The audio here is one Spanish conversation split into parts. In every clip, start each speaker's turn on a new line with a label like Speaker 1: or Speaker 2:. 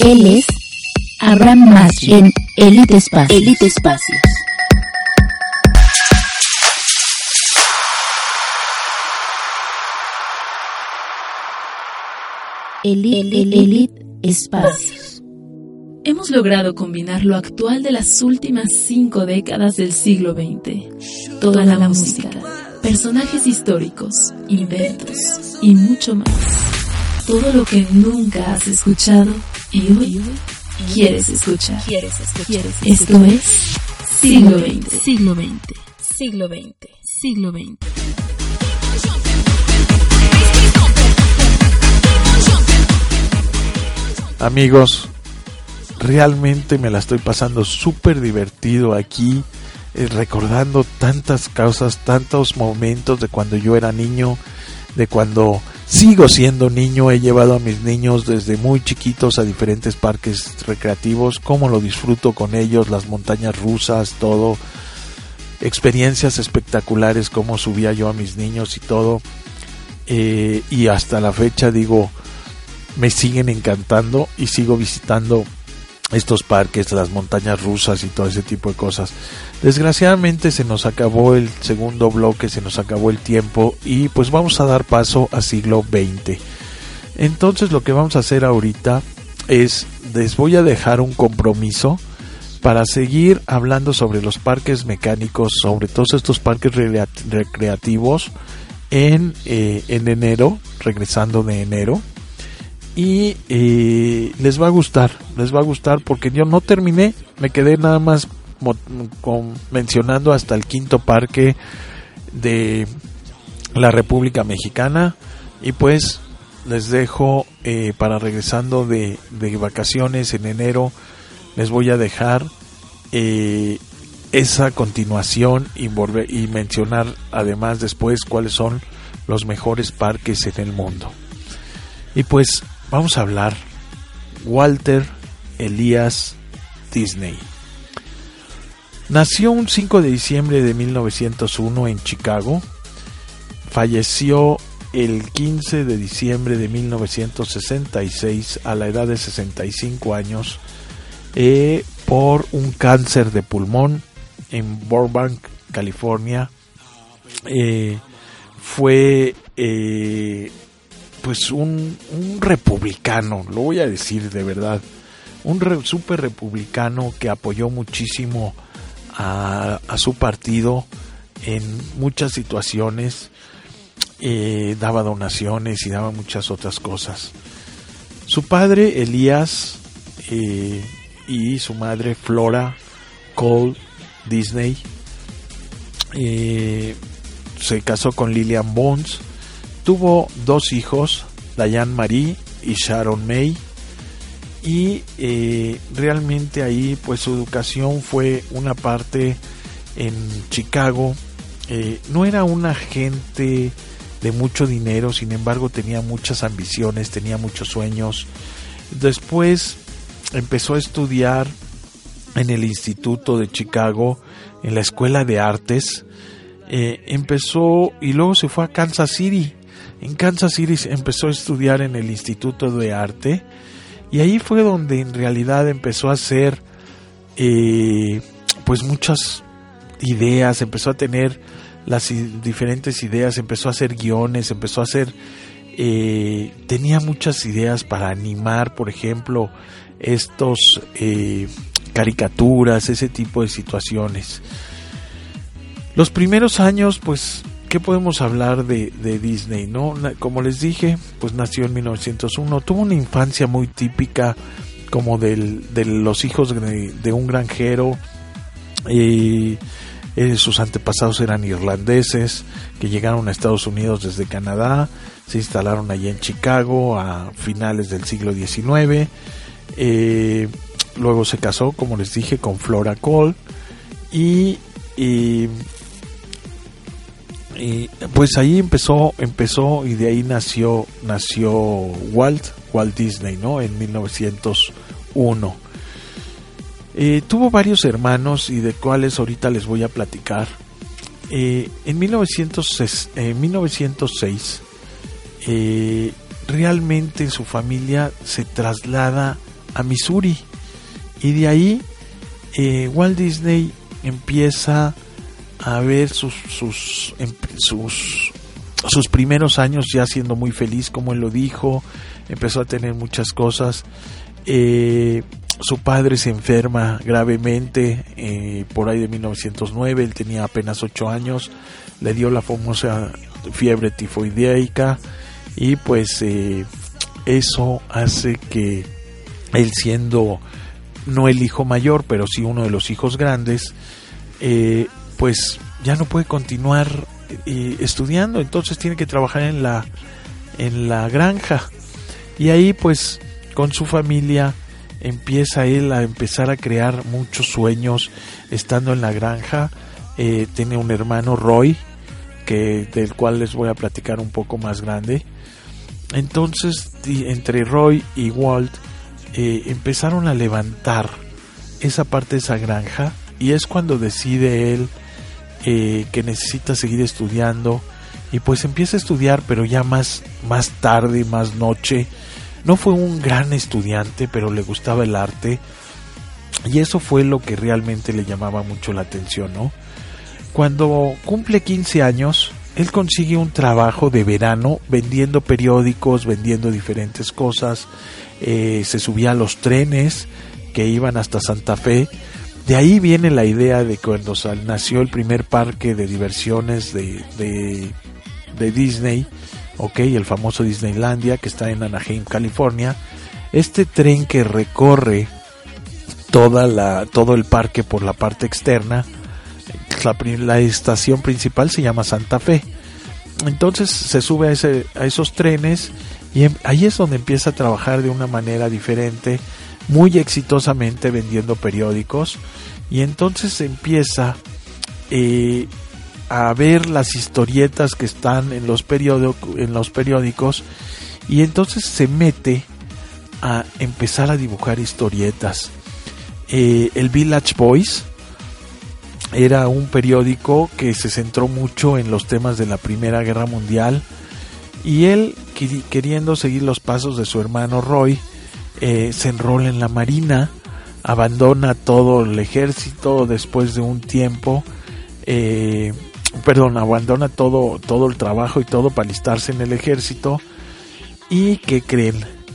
Speaker 1: Él es Abraham Masri en Elite Espacios. Elite Espacios. Elite Espacios.
Speaker 2: Hemos logrado combinar lo actual de las últimas 5 décadas del siglo XX. Toda la música, personajes históricos, inventos y mucho más. Todo lo que nunca has escuchado y hoy quieres escuchar. Esto es Siglo XX. Siglo XX. Siglo XX. Siglo XX.
Speaker 3: Amigos, realmente me la estoy pasando súper divertido aquí, recordando tantas cosas, tantos momentos de cuando yo era niño, de cuando sigo siendo niño. He llevado a mis niños desde muy chiquitos a diferentes parques recreativos, cómo lo disfruto con ellos, las montañas rusas, todo, experiencias espectaculares, cómo subía yo a mis niños y todo, y hasta la fecha digo, me siguen encantando y sigo visitando estos parques, las montañas rusas y todo ese tipo de cosas. Desgraciadamente se nos acabó el segundo bloque, se nos acabó el tiempo y pues vamos a dar paso a siglo XX. Entonces lo que vamos a hacer ahorita es, les voy a dejar un compromiso para seguir hablando sobre los parques mecánicos, sobre todos estos parques recreativos en enero, regresando de enero. Y les va a gustar porque yo no terminé, me quedé nada más mencionando hasta el quinto parque de la República Mexicana, y pues les dejo para regresando de vacaciones en enero, les voy a dejar esa continuación y mencionar además después cuáles son los mejores parques en el mundo. Y pues vamos a hablar Walter Elias Disney. Nació un 5 de diciembre de 1901 en Chicago. Falleció el 15 de diciembre de 1966 a la edad de 65 años por un cáncer de pulmón en Burbank, California. Fue pues un republicano, lo voy a decir de verdad, un super republicano que apoyó muchísimo a su partido en muchas situaciones, daba donaciones y daba muchas otras cosas. Su padre Elias y su madre Flora Cole Disney se casó con Lillian Bones. Tuvo 2 hijos, Diane Marie y Sharon May, y realmente ahí pues su educación fue una parte en Chicago. No era una gente de mucho dinero, sin embargo tenía muchas ambiciones, tenía muchos sueños. Después empezó a estudiar en el Instituto de Chicago, en la Escuela de Artes. Empezó y luego se fue a Kansas City. En Kansas City empezó a estudiar en el Instituto de Arte, y ahí fue donde en realidad empezó a hacer pues muchas ideas, empezó a tener las diferentes ideas, empezó a hacer guiones, empezó a hacer tenía muchas ideas para animar, por ejemplo, estos caricaturas, ese tipo de situaciones. Los primeros años, pues, ¿qué podemos hablar de Disney, no? Como les dije, pues nació en 1901, tuvo una infancia muy típica como de los hijos de un granjero. Sus antepasados eran irlandeses que llegaron a Estados Unidos desde Canadá, se instalaron allí en Chicago a finales del siglo XIX. Luego se casó, como les dije, con Flora Cole y pues ahí empezó y de ahí nació Walt Disney, ¿no? En 1901. Tuvo varios hermanos y de cuáles ahorita les voy a platicar. En 1906 realmente su familia se traslada a Missouri, y de ahí Walt Disney empieza a ver sus primeros años ya siendo muy feliz, como él lo dijo. Empezó a tener muchas cosas. Su padre se enferma gravemente por ahí de 1909. Él tenía apenas 8 años. Le dio la famosa fiebre tifoideica, y pues eso hace que él, siendo no el hijo mayor, pero sí uno de los hijos grandes, pues ya no puede continuar estudiando. Entonces tiene que trabajar en la granja, y ahí pues con su familia empieza él a empezar a crear muchos sueños estando en la granja. Tiene un hermano, Roy, del cual les voy a platicar un poco más grande. Entonces entre Roy y Walt empezaron a levantar esa parte de esa granja, y es cuando decide él que necesita seguir estudiando, y pues empieza a estudiar, pero ya más tarde, más noche. No fue un gran estudiante, pero le gustaba el arte, y eso fue lo que realmente le llamaba mucho la atención, ¿no? Cuando cumple 15 años, él consigue un trabajo de verano vendiendo periódicos, vendiendo diferentes cosas. Se subía a los trenes que iban hasta Santa Fe. De ahí viene la idea de cuando nació el primer parque de diversiones de Disney, el famoso Disneylandia, que está en Anaheim, California. Este tren que recorre todo el parque por la parte externa, la estación principal se llama Santa Fe. Entonces se sube a esos trenes, y ahí es donde empieza a trabajar de una manera diferente, muy exitosamente vendiendo periódicos. Y entonces empieza a ver las historietas que están en los periódicos, y entonces se mete a empezar a dibujar historietas. El Village Voice era un periódico que se centró mucho en los temas de la Primera Guerra Mundial, y él, queriendo seguir los pasos de su hermano Roy, se enrola en la marina, abandona todo el ejército después de un tiempo, abandona todo el trabajo y todo para alistarse en el ejército. ¿Y qué creen?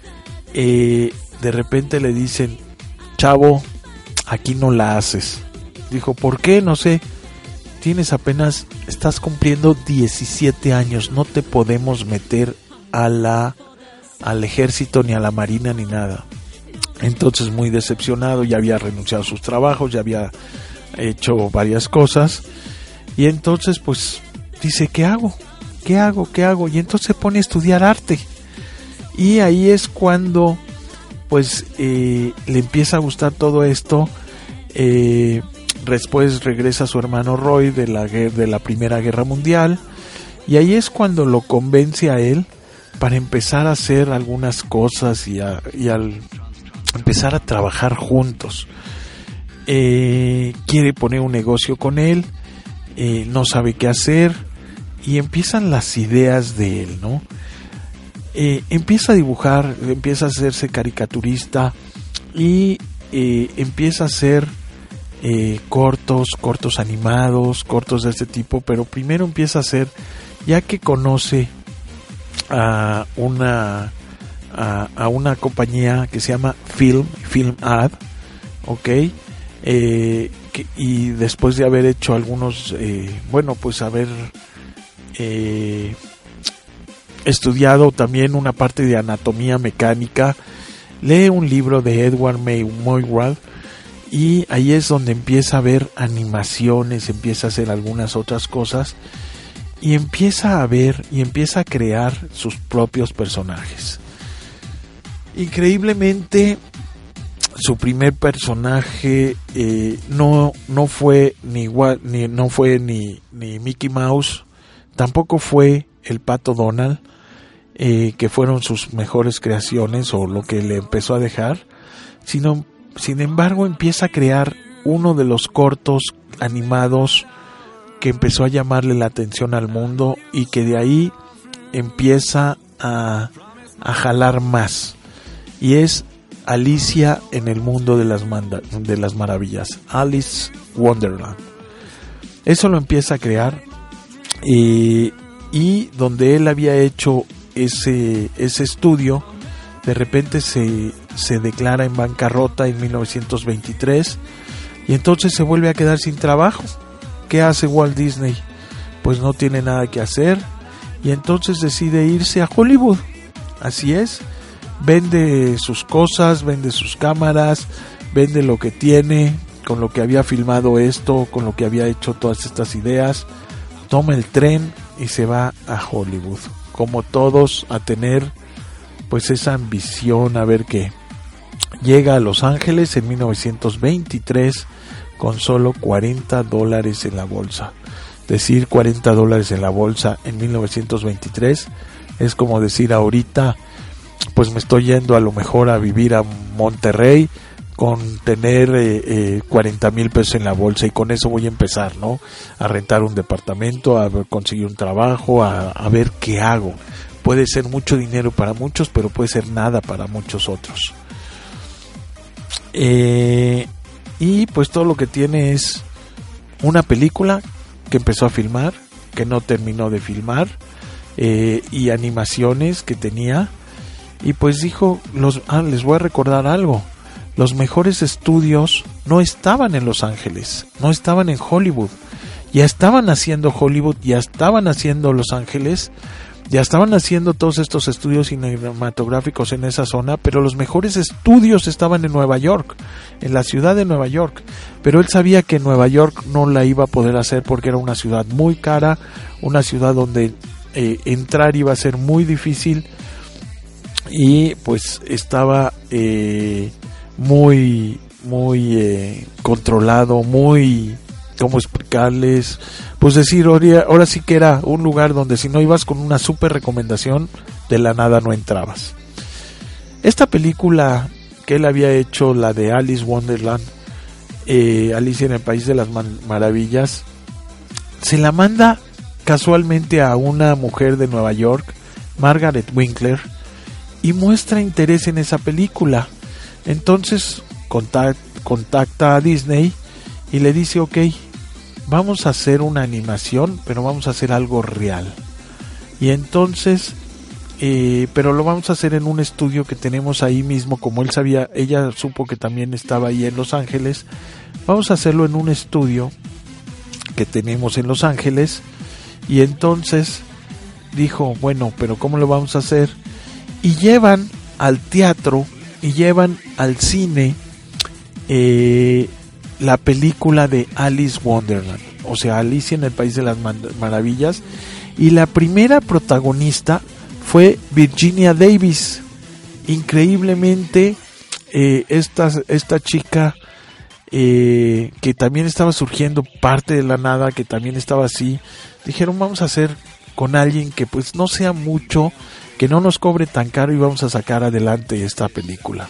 Speaker 3: De repente le dicen: chavo, aquí no la haces. Dijo: ¿por qué? No sé. Estás cumpliendo 17 años, no te podemos meter al ejército, ni a la marina, ni nada. Entonces, muy decepcionado, ya había renunciado a sus trabajos, ya había hecho varias cosas, y entonces pues dice: ¿qué hago? Y entonces se pone a estudiar arte, y ahí es cuando pues le empieza a gustar todo esto. Después regresa su hermano Roy de la Primera Guerra Mundial, y ahí es cuando lo convence a él para empezar a hacer algunas cosas y al empezar a trabajar juntos. Quiere poner un negocio con él, no sabe qué hacer, y empiezan las ideas de él, ¿no? Empieza a dibujar, empieza a hacerse caricaturista, y empieza a hacer cortos animados, cortos de este tipo. Pero primero empieza a hacer, ya que conoce a una compañía que se llama Film Ad, y después de haber hecho algunos, haber estudiado también una parte de anatomía mecánica, lee un libro de Edward Murrow, y ahí es donde empieza a ver animaciones, empieza a hacer algunas otras cosas, y empieza a ver y empieza a crear sus propios personajes. Increíblemente, su primer personaje no fue ni Mickey Mouse, tampoco fue el Pato Donald, que fueron sus mejores creaciones o lo que le empezó a dejar, sin embargo empieza a crear uno de los cortos animados que empezó a llamarle la atención al mundo, y que de ahí empieza a jalar más, y es Alicia en el mundo de las maravillas, Alice Wonderland. Eso lo empieza a crear, y donde él había hecho ese estudio, de repente se declara en bancarrota en 1923, y entonces se vuelve a quedar sin trabajo. ¿Qué hace Walt Disney? Pues no tiene nada que hacer, y entonces decide irse a Hollywood. Así es, vende sus cosas, vende sus cámaras, vende lo que tiene, con lo que había filmado esto, con lo que había hecho todas estas ideas, toma el tren y se va a Hollywood, como todos, a tener pues esa ambición, a ver qué. Llega a Los Ángeles en 1923 con solo $40 en la bolsa. Decir $40 en la bolsa en 1923 es como decir ahorita, pues me estoy yendo a lo mejor a vivir a Monterrey con tener 40,000 pesos en la bolsa, y con eso voy a empezar, ¿no? A rentar un departamento, a conseguir un trabajo, a ver qué hago. Puede ser mucho dinero para muchos, pero puede ser nada para muchos otros. Y pues todo lo que tiene es una película que empezó a filmar, que no terminó de filmar, y animaciones que tenía. Y pues dijo, les voy a recordar algo. Los mejores estudios no estaban en Los Ángeles, no estaban en Hollywood. Ya estaban haciendo Hollywood, ya estaban haciendo Los Ángeles, ya estaban haciendo todos estos estudios cinematográficos en esa zona, pero los mejores estudios estaban en Nueva York, en la ciudad de Nueva York. Pero él sabía que Nueva York no la iba a poder hacer porque era una ciudad muy cara, una ciudad donde entrar iba a ser muy difícil, y pues estaba muy controlado, muy, ¿cómo explicarles? Pues decir, ahora sí que era un lugar donde si no ibas con una super recomendación, de la nada no entrabas. Esta película que él había hecho, la de Alice Wonderland, Alicia en el País de las Maravillas, se la manda casualmente a una mujer de Nueva York, Margaret Winkler, y muestra interés en esa película. Entonces contacta a Disney y le dice, ok, vamos a hacer una animación, pero vamos a hacer algo real. Y entonces, pero lo vamos a hacer en un estudio que tenemos ahí mismo, como él sabía, ella supo que también estaba ahí en Los Ángeles. Vamos a hacerlo en un estudio que tenemos en Los Ángeles. Y entonces dijo, bueno, pero ¿cómo lo vamos a hacer? Y llevan al teatro y llevan al cine la película de Alice Wonderland, o sea, Alicia en el País de las Maravillas, y la primera protagonista fue Virginia Davis. Increíblemente, esta chica que también estaba surgiendo parte de la nada, que también estaba así, dijeron, vamos a hacer con alguien que pues no sea mucho, que no nos cobre tan caro, y vamos a sacar adelante esta película.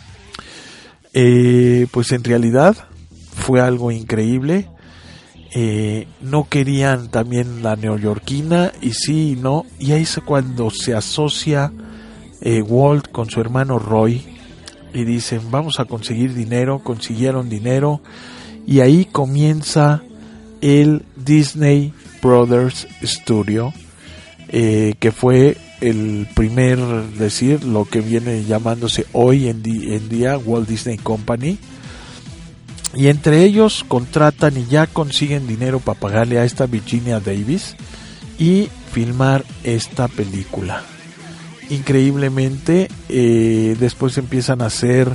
Speaker 3: Pues en realidad fue algo increíble. No querían también la neoyorquina, y sí y no, y ahí es cuando se asocia Walt con su hermano Roy y dicen, vamos a conseguir dinero. Consiguieron dinero, y ahí comienza el Disney Brothers Studio, que fue el primer, decir, lo que viene llamándose hoy en día Walt Disney Company. Y entre ellos contratan y ya consiguen dinero para pagarle a esta Virginia Davis y filmar esta película. Increíblemente, después empiezan a hacer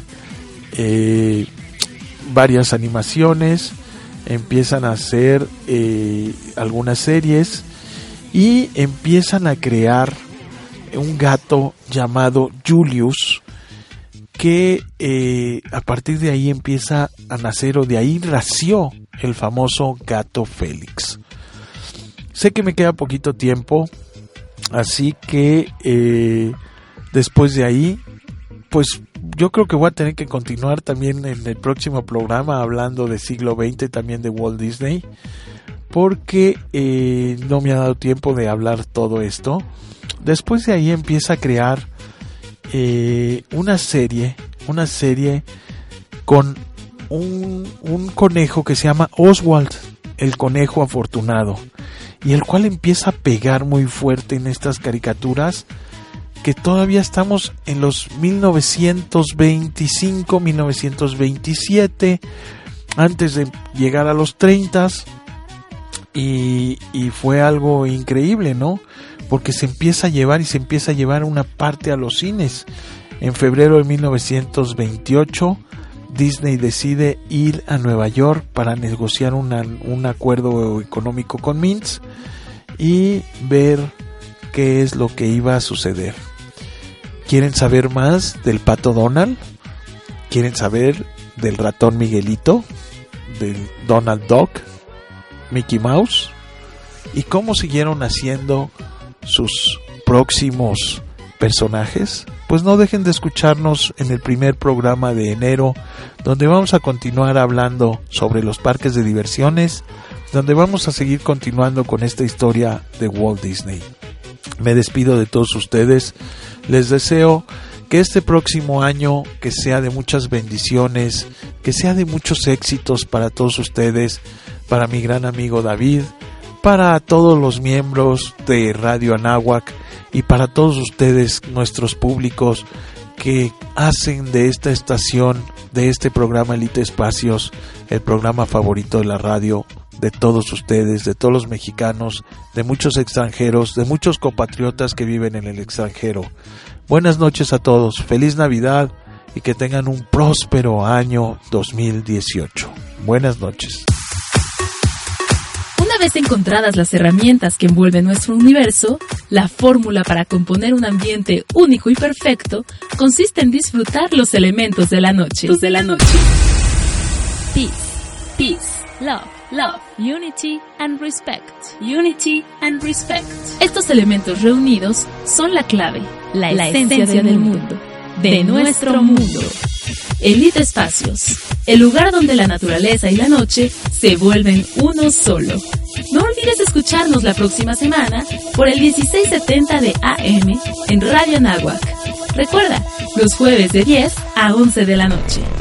Speaker 3: varias animaciones, empiezan a hacer algunas series, y empiezan a crear un gato llamado Julius, que a partir de ahí empieza a nacer, o de ahí nació el famoso gato Félix. Sé que me queda poquito tiempo, así que después de ahí, pues yo creo que voy a tener que continuar también en el próximo programa hablando del siglo XX, también de Walt Disney, porque no me ha dado tiempo de hablar todo esto. Después de ahí empieza a crear una serie una serie con un conejo que se llama Oswald, el conejo afortunado, y el cual empieza a pegar muy fuerte en estas caricaturas que todavía estamos en los 1925, 1927, antes de llegar a los 30, y fue algo increíble, ¿no? Porque se empieza a llevar una parte a los cines. En febrero de 1928, Disney decide ir a Nueva York para negociar un acuerdo económico con Mintz y ver qué es lo que iba a suceder. ¿Quieren saber más del Pato Donald? ¿Quieren saber del ratón Miguelito? ¿Del Donald Duck? ¿Mickey Mouse? ¿Y cómo siguieron haciendo sus próximos personajes? Pues no dejen de escucharnos en el primer programa de enero, donde vamos a continuar hablando sobre los parques de diversiones, donde vamos a seguir continuando con esta historia de Walt Disney. Me despido de todos ustedes, les deseo que este próximo año que sea de muchas bendiciones, que sea de muchos éxitos para todos ustedes, para mi gran amigo David, para todos los miembros de Radio Anáhuac y para todos ustedes, nuestros públicos que hacen de esta estación, de este programa Elite Espacios, el programa favorito de la radio de todos ustedes, de todos los mexicanos, de muchos extranjeros, de muchos compatriotas que viven en el extranjero. Buenas noches a todos, feliz Navidad y que tengan un próspero año 2018. Buenas noches.
Speaker 2: Una vez encontradas las herramientas que envuelven nuestro universo, la fórmula para componer un ambiente único y perfecto consiste en disfrutar los elementos de la noche. Peace, peace, love, love, unity and respect, unity and respect. Estos elementos reunidos son la clave, la esencia del mundo, de nuestro mundo. Elite Espacios, el lugar donde la naturaleza y la noche se vuelven uno solo. No olvides escucharnos la próxima semana por el 1670 de AM en Radio Anáhuac. Recuerda, los jueves de 10 a 11 de la noche.